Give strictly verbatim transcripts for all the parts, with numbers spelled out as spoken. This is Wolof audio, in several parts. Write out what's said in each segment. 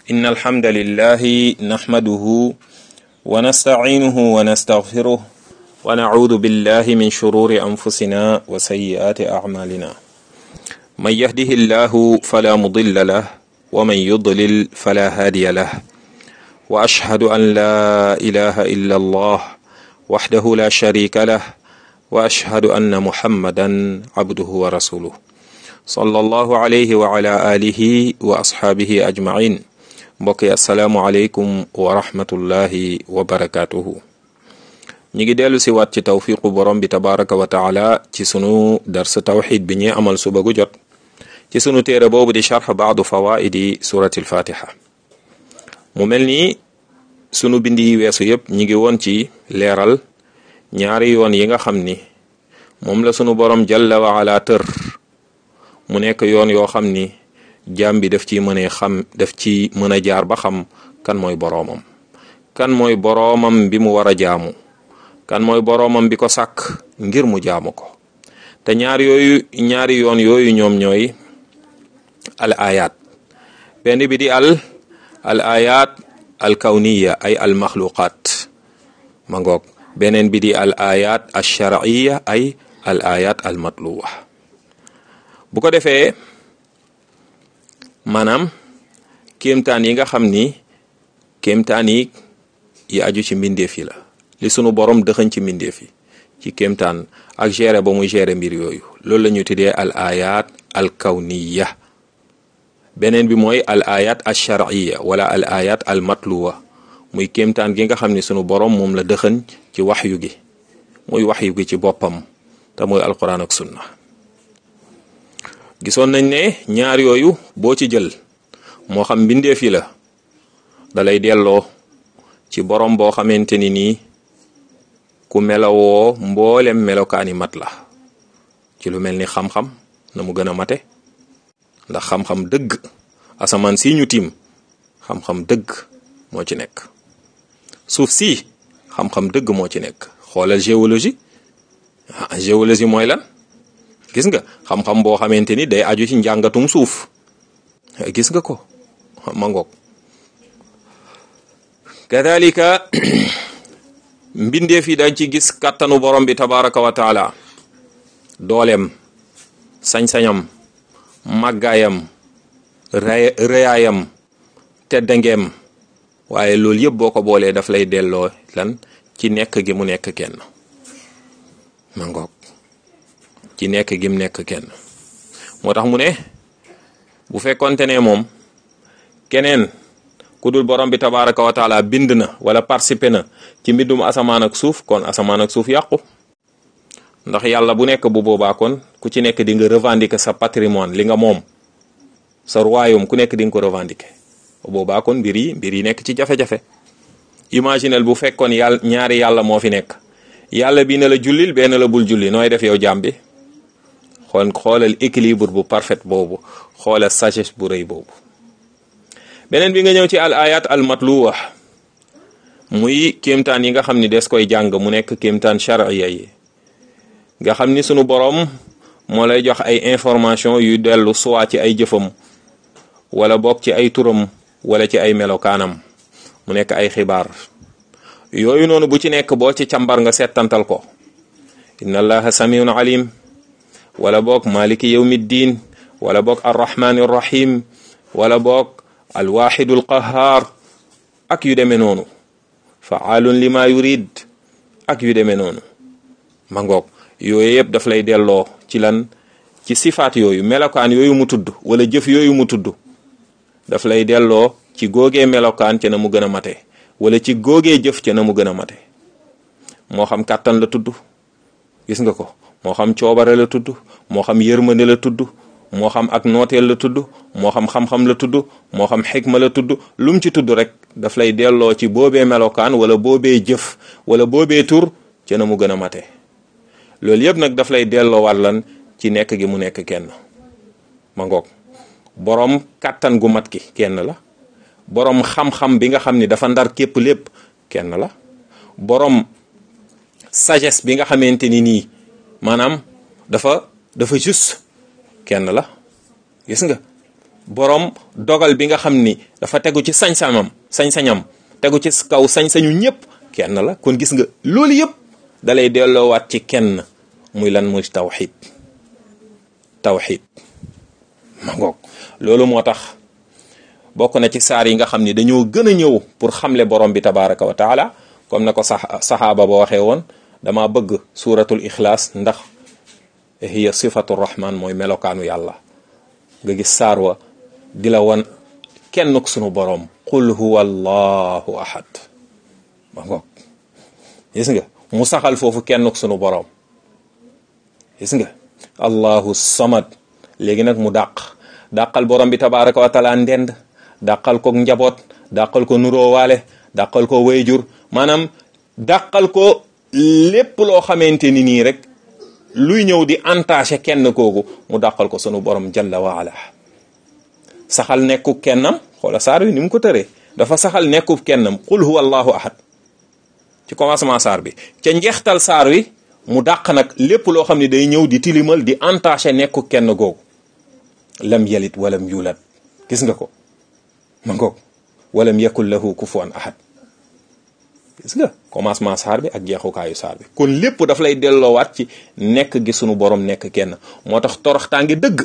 إن الحمد لله نحمده ونستعينه ونستغفره ونعوذ بالله من شرور أنفسنا وسيئات أعمالنا من يهده الله فلا مضل له ومن يضلل فلا هادي له وأشهد أن لا إله إلا الله وحده لا شريك له وأشهد أن محمدا عبده ورسوله صلى الله عليه وعلى آله وأصحابه أجمعين mbokk yi asalaamualeykum wa rahmatullahi wa barakatuhu ñi ngi dellu si waat ci tawfiqu borom bi tabaraka wa taala ci sunu dars tawxid bi ñuy amal suba gu jot ci sunu téere boobu di charx baadu fawaidi surati alfatiha mu mel ni sunu bind yi weesu yëpp ñi ngi woon ci leeral ñaari yoon yi nga xam ni moom la sunu borom jalla wa ala tër mu nekk yoon yoo xam ni jaam bi daf ci mën a xam daf ci mën a jaar ba xam kan mooy boroomam kan mooy boroomam bi mu war a jaamu kan mooy boroomam bi ko sàkk ngir mu jaamu ko te ñaar yooyu ñaari yoon yooyu ñoom ñooy al ayat benn bi di al al ayat al kawniya ay al maxluqat ma ngoog beneen bi di al ayat al shar'iyya ay al ayat al matluwa bu ko defee maanaam kéemtaan yi nga xam ni kéemtaan yi yi aju ci mbindeef yi la li sunu borom dëxëñ ci mbindeef yi ci kéemtaan ak gérer ba muy gérer mbir yooyu loolu la ñu tuddee al ayat al kawniya beneen bi mooy al ayat al shar'iyya wala al ayat al matluwa muy kéemtaan gi nga xam ni sunu borom moom la dëxëñ ci waxyu gi muy waxyu gi ci boppam te muy alquran ak sunna gisoon nañ ne ñaar yooyu boo ci jël moo xam mbindeef yi la dalay delloo ci borom boo xamante ni nii ku melawoo mboolem melokaani mat la ci lu mel ni xam-xam na mu gën a mate ndax xam-xam dëgg asamaan si ñu tiim xam-xam dëgg moo ci nekk suuf si xam-xam dëgg moo ci nekk xoolal géologie ah géologie mooy lan gis nga xam-xam boo xamante ni day aju ci njàngatum suuf gis nga ko ma ngoog kadalika mbindeef yi dañ ci gis kàttanu borom bi tabaraka wa taala dooleem sañ-sañam màggaayam rëyaayam teddangeem waaye loolu yëpp boo ko boolee daf lay delloo lan ci nekk gi mu nekk kenn ma ngoog ci nekk gim nekk kenn moo tax mu ne bu fekkonte ne moom keneen ku dul borom bi tabaraka wa taala bind na wala participé na ci mbindum asamaan ak suuf kon asamaan ak suuf yàqu ndax yàlla bu nekk bu boobaa kon ku ci nekk di nga revendiquer sa patrimoine li nga moom sa royaume ku nekk di nga ko revendiquer bu boobaa kon mbir yi mbir yi nekk ci jafe-jafe imaginel bu fekkoon yàlla ñaari yàlla moo fi nekk yàlla bi ne la jullil benn la bul julli nooy def yow jaam bi xool xoolal équilibre bu parfait boobu xoolal sagesse bu rëy boobu beneen bi nga ñëw ci al ayat al matluwa muy kéemtaan yi nga xam ni des koy jàng mu nekk kéemtaan shar'iyya yi nga xam ni sunu borom moo lay jox ay information yu dellu soit ci ay jëfam wala bokk ci ay turam wala ci ay melokaanam mu nekk ay xibaar yooyu noonu bu ci nekk boo ci càmbar nga settantal ko inna allaha samiun alim wala boog maliki yawmi ddin wala boog arrahmani rrahim wala boog alwaxidu alqahar ak yu demee noonu faalun lima yurid ak yu demee noonu ma ngoog yooyu yëpp daf lay delloo ci lan ci sifaat yooyu melokaan yooyu mu tudd wala jëf yooyu mu tudd daf lay delloo ci góogee melokaan ca na mu gën a mate wala ci góogee jëf ca na mu gën a mate moo xam kàttan la tudd gis nga ko moo xam coobare la tudd moo xam yërmande la tudd moo xam ak nooteel la tudd moo xam xam-xam la tudd moo xam xikma la tudd lu mu ci tudd rek daf lay delloo ci boobee melokaan wala boobee jëf wala boobee tur ca na mu gën a mate loolu yëpp nag daf lay delloo war lan ci nekk gi mu nekk kenn ma ngoog boroom kàttan gu mat ki kenn la boroom xam-xam bi nga xam ni dafa ndar képp lépp kenn la boroom sagesse bi nga xamante ni nii maanaam dafa dafa juste kenn la gis nga borom dogal bi nga xam ni dafa tegu ci sañ-sañam sañ-sañam tegu ci kaw sañ-sañu ñëpp kenn la. kon gis nga loolu yëpp dalay delloowaat ci kenn muy lan muy tawxid tawxid ma ngoog. loolu moo tax bokk na ci saar yi nga xam ni dañoo gën a ñëw pour xamle borom bi tabaraka wa taala comme na ko sax saxaaba ba waxee woon dama bëgg suratul ixlaas ndax hiya sifatu rahman mooy melokaanu yàlla. nga gis saar wa di la won kenn ku sunu borom qul huwa allahu ahad ma ngoog. gis nga mu saxal foofu kenn ku sunu borom gis nga allahu samad. léegi nag mu dàq dàqal borom bi tabaraka wa taala ndend dàqal ko njaboot dàqal ko nuróowaale dàqal ko wayjur maanaam dàqal ko lépp loo xamante ni nii rek luy ñëw di entaché kenn kooku mu dàqal ko sunu borom jalla wa ala. saxal nekku kennam xoola saar wi ni mu ko tëree dafa saxal nekku kennam qul huwa allahu ahad ci commencement saar bi. ca njeextal saar wi mu dàq nag lépp loo xam ne day ñëw di tilimal di entaché nekku kenn googu. lam yalit walam yulat gis nga ko ma ngoog walam yakul lahu kufuwan ahad. gis nga commencement saar bi ak jeexukaayu saar bi. kon lépp daf lay delloowaat ci nekk gi sunu borom nekk kenn. moo tax toroxtaangi dëgg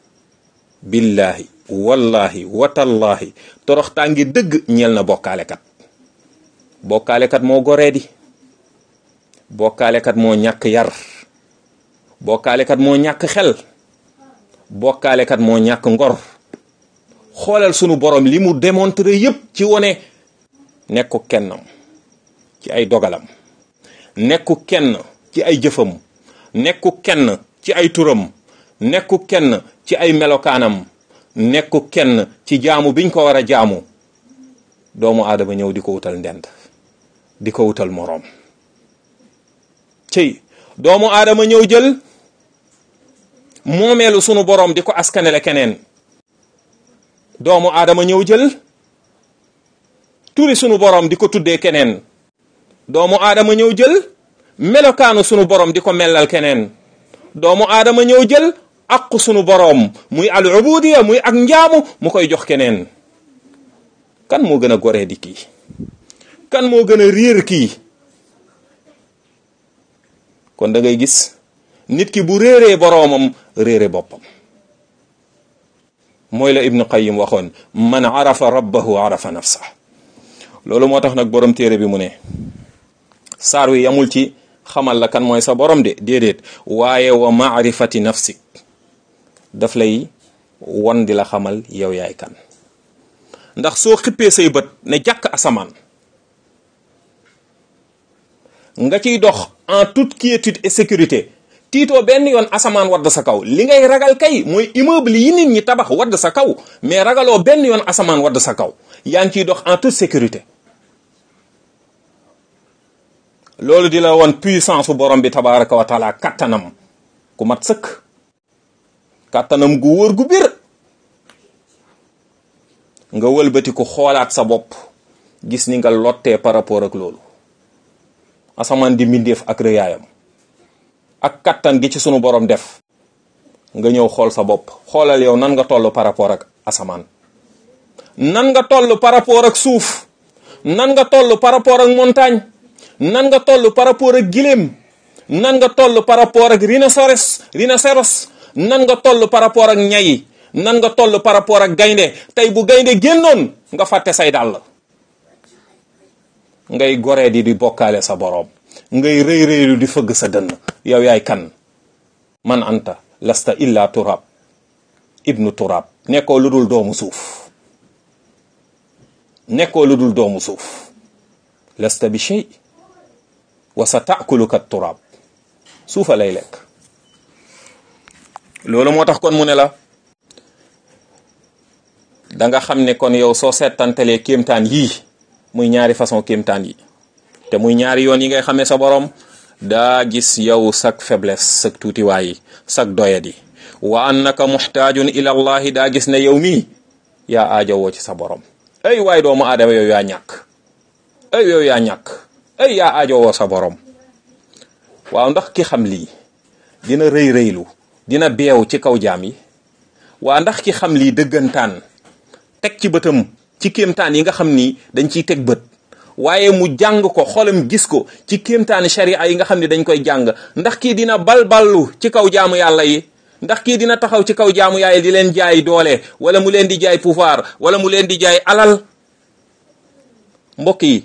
billahi wallahi watallahi toroxtaangi dëgg ñeel na bokkaalekat. bokkaalekat moo goree di bokkaalekat moo ñàkk yar bokkaalekat moo ñàkk xel bokkaalekat moo ñàkk ngor. xoolal sunu borom li mu démontré yépp ci wone nekku kennam ci ay dogalam nekku kenn ci ay jëfam nekku kenn ci ay turam nekku kenn ci ay melokaanam nekku kenn ci jaamu biñ ko war a jaamu. doomu aadama ñëw di ko wutal ndend di ko wutal moroom. cey doomu aadama ñëw jël moomeelu sunu borom di ko askanele keneen. doomu aadama ñëw jël turi sunu borom di ko tuddee keneen. doomu aadama ñëw jël melokaanu sunu borom di ko mellal keneen. doomu aadama ñëw jël aqu sunu borom muy al ubudiya muy ak njaamu mu koy jox keneen. kan moo gën a goree di kii kan moo gën a réer kii. kon da ngay gis nit ki bu réeree boroomam réere boppam. mooy la Ibnu Qayyim waxoon man arafa rabbahu arafa nafsa. loolu moo tax nag borom téere bi mu ne saar wi yamul ci xamal la kan mooy sa borom de déedéet waaye wa maarifati nafsik daf lay won di la xamal yow yaay kan. ndax soo xippee say bët ne jàkk asamaan nga ciy dox en toute quiétude et sécurité tiitoo benn yoon asamaan wadd sa kaw. li ngay ragal kay mooy immeuble yi nit ñi tabax wadd sa kaw mais ragaloo benn yoon asamaan wadd sa kaw. yaa ngi ciy dox en toute sécurité. loolu di la woon puissance bu borom bi tabaraka wa taala kattanam ku mat sëkk kattanam gu wóor gu bir. nga wëlbati ko xoolaat sa bopp gis ni nga lottee par rapport ak loolu. asamaan di mbindeef ak rëyaayam ak kattan gi ci sunu borom def nga ñëw xool sa bopp xoolal yow nan nga toll par rapport ak asamaan. nan nga toll par rapport ak suuf nan nga toll par rapport ak montagne nan nga toll par rapport ak giléem nan nga toll par rapport ak rhinocéros rhinocéros nan nga toll par rapport ak ñay nan nga toll par rapport ak gaynde. tey bu gaynde génnoon nga fàtte say dàll ngay goree di di bokkaale sa boroom ngay rëy rëylu di fëgg sa dënn. yow yaay kan man anta lasta illa turab ibnu turab. nekkoo lu dul doomu suuf nekkoo lu dul doomu suuf. lasta bi shay wa sa taakuluka turab. suufa lay lekk. loolu moo tax kon mu ne la da nga xam ne kon yow soo seetantalee kéemtaan yii muy ñaari façon kéemtaan yi te muy ñaari yoon yi ngay xamee sa borom daa gis yow sak faiblesse sak tuutiwaay yi sak doyadi. wa annaka muxtaajun ila allahi daa gis ne yow mii yaa aajowoo ci sa borom. ay waay doomu aadama yow yaa ñàkk ay yow yaa ñàkk ay yaa aajowoo sa borom. waaw ndax ki xam lii dina rëy rëylu dina beew ci kaw jaam yi waa ndax ki xam lii dëggantaan teg ci bëtam ci kéemtaan yi nga xam ni dañ ciy teg bët waaye mu jàng ko xolam gis ko ci kéemtaani sharia yi nga xam ne dañ koy jàng ndax kii dina balballu ci kaw jaamu yàlla yi ndax kii dina taxaw ci kaw jaamu yàlla di leen jaay doole wala mu leen di jaay pouvoir wala mu leen di jaay alal mbokk yi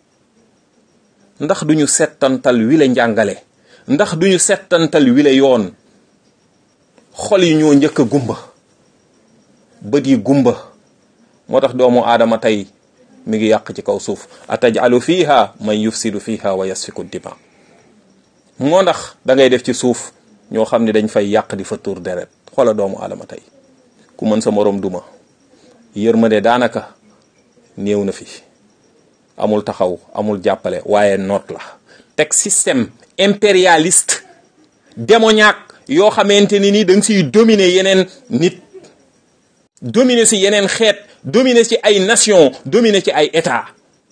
ndax duñu settantal wile njàngale ndax duñu settantal wile yoon xol yi ñoo njëkk a gumba bët yi gumba moo tax doomu aadama tey mi ngi yàq ci kaw suuf atajalu fiha man yufsidu fiha wa yasfiku dima moo ndax da ngay def ci suuf ñoo xam ne dañ fay yàq di fa tuur deret xoola doomu aadama tey ku mën sa morom duma yërmande daanaka néew na fi amul taxaw amul jàppale waaye noot la teg système impérialiste démoniaque yoo xamante ni ni da nga siy dominer yeneen nit dominer si yeneen xeet dominer ci ay nation dominer ci ay état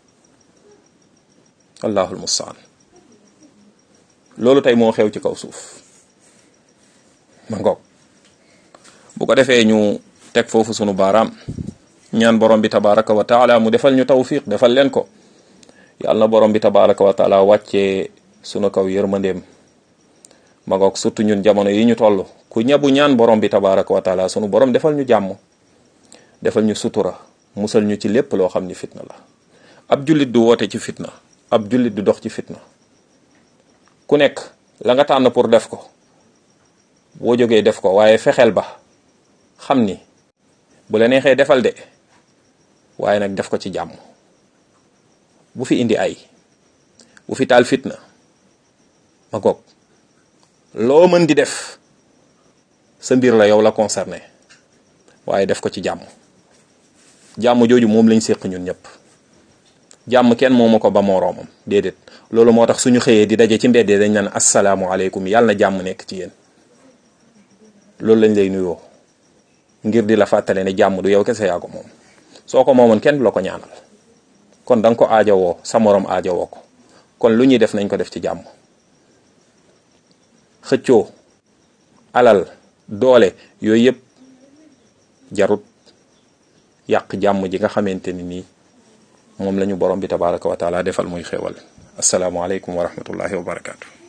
allahul mustaan loolu tey moo xew ci kaw suuf ma ngoog bu ko defee ñu teg foofu sunu baaraam ñaan borom bi tabaraka wa taala mu defal ñu tawfiq defal leen ko yàlla na borom bi tabaraka wa taala wàccee sunu kaw yërmandeem ma ngoog surtout ñun jamono yi ñu toll ku ñabu ñaan borom bi tabaraka wa taala sunu borom defal ñu jàmm defal ñu sutura musal ñu ci lépp loo xam ni fitna la ab jullit du woote ci fitna ab jullit du dox ci fitna ku nekk la nga tànn pour def ko boo jógee def ko waaye fexeel ba xam ni bu la neexee defal de waaye nag def ko ci jàmm bu fi indi ay bu fi taal fitna ma goog loo mën di def sa mbir la yow la concerné waaye def ko ci jàmm jàmm jooju moom lañ séq ñun ñëpp jàmm kenn moomu ko ba moroomam déedéet loolu moo tax suñu xëyee di daje ci mbeddee dañ naan asalaamualeykum yàlla na jàmm nekk ci yéen loolu lañ lay nuyoo ngir di la fàttale ne jàmm du yow kese yaa ko moom soo ko moomoon kenn du la ko ñaanal kon da nga ko aajowoo sa morom aajowoo ko kon lu ñuy def nañ ko def ci jàmm xëccoo alal doole yooyu yëpp jarut yàq jàmm ji nga xamante ni nii moom la ñu borom bi tabaraka wa taala defal muy xéewal asalaamualeykum wa rahmatullahi wa barakaatu.